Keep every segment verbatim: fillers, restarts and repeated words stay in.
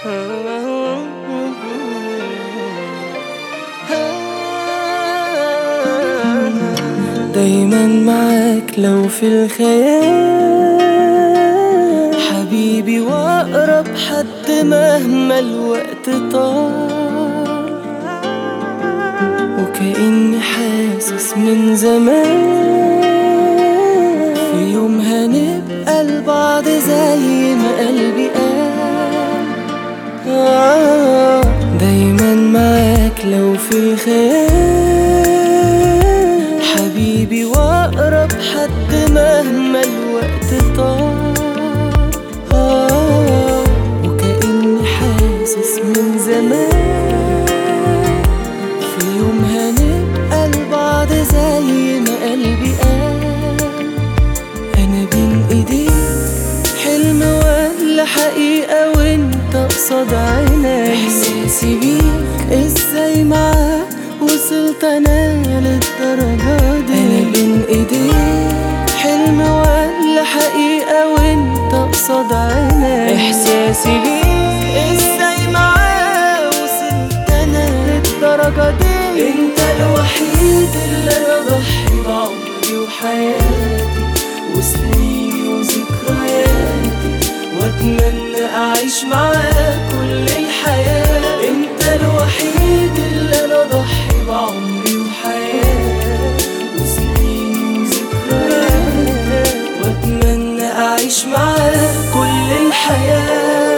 دايما معاك لو في الخيال حبيبي، واقرب حد مهما الوقت طال، وكأني حاسس من زمان في يوم هنبقى لبعض زي ما قلبي قال. آه دايما معاك لو في الخيال حبيبي، واقرب حد مهما الوقت طال، آه وكأني حاسس من زمان في يوم هنبقى لبعض زي ما قلبي قال. انا بين ايديك حلم ولا حقيقة وانت قصاد عيني، احساسي بيك ازاي معاك وصلت انا للدرجة دي. انا بين ايديك حلم ولا حقيقة وانت قصاد عيني، احساسي بيك ازاي معاك وصلت انا للدرجة دي. انت الوحيد اللي انا ضحي بعمري وحياتي وسنيني وذكرياتي، واتمنى اعيش معاك كل الحياة. انت الوحيد اللي انا ضحي بعمري وحياتي وسنيني وذكرياتي، واتمنى اعيش معاك كل الحياة.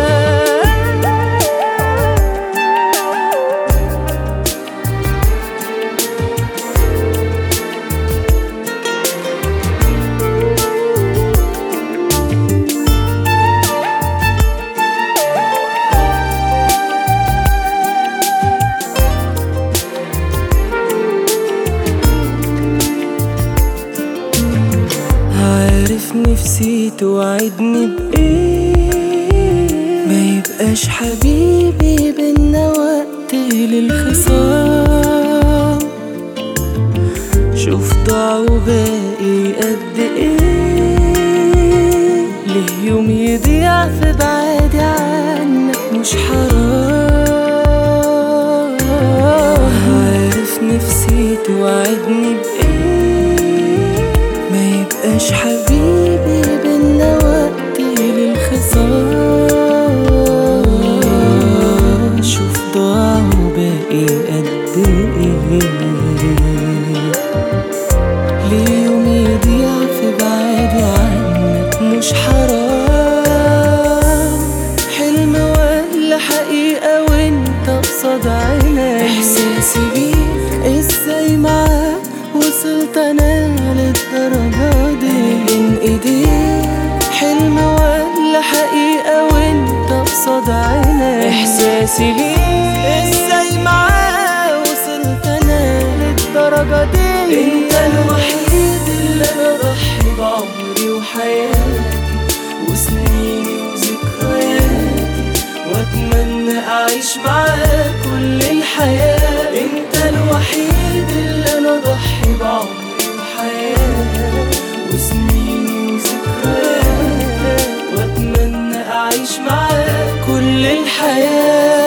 عارف نفسي توعدني بإيه، ما يبقاش حبيبي بينا وقت للخصام. شوف ضاع وباقي قد ايه، ليه يوم يضيع في بعادي عنك مش حرام. عارف نفسي توعدني بإيه، ما يبقاش حبيبي بينا وقت للخصام. شوف ضاع وباقي قد ايه، ليه يوم يضيع في بعادي عنك مش حرام. حلم ولا حقيقة وانت قصاد عيني، احساسي بيك ازاي معاك وصلت انا للدرجة دي. بين ايديك حلم ولا حقيقة وانت قصاد عيني، احساسي بيك ازاي معاك وصلت انا للدرجة دي. انت الوحيد اللي انا ضحي بعمري وحياتي وسنيني وذكرياتي، واتمنى اعيش معاك كل الحياة. انت الوحيد اللي انا ضحي بعمري وحياتي وسنيني وذكرياتي، واتمنى اعيش معاك كل الحياة.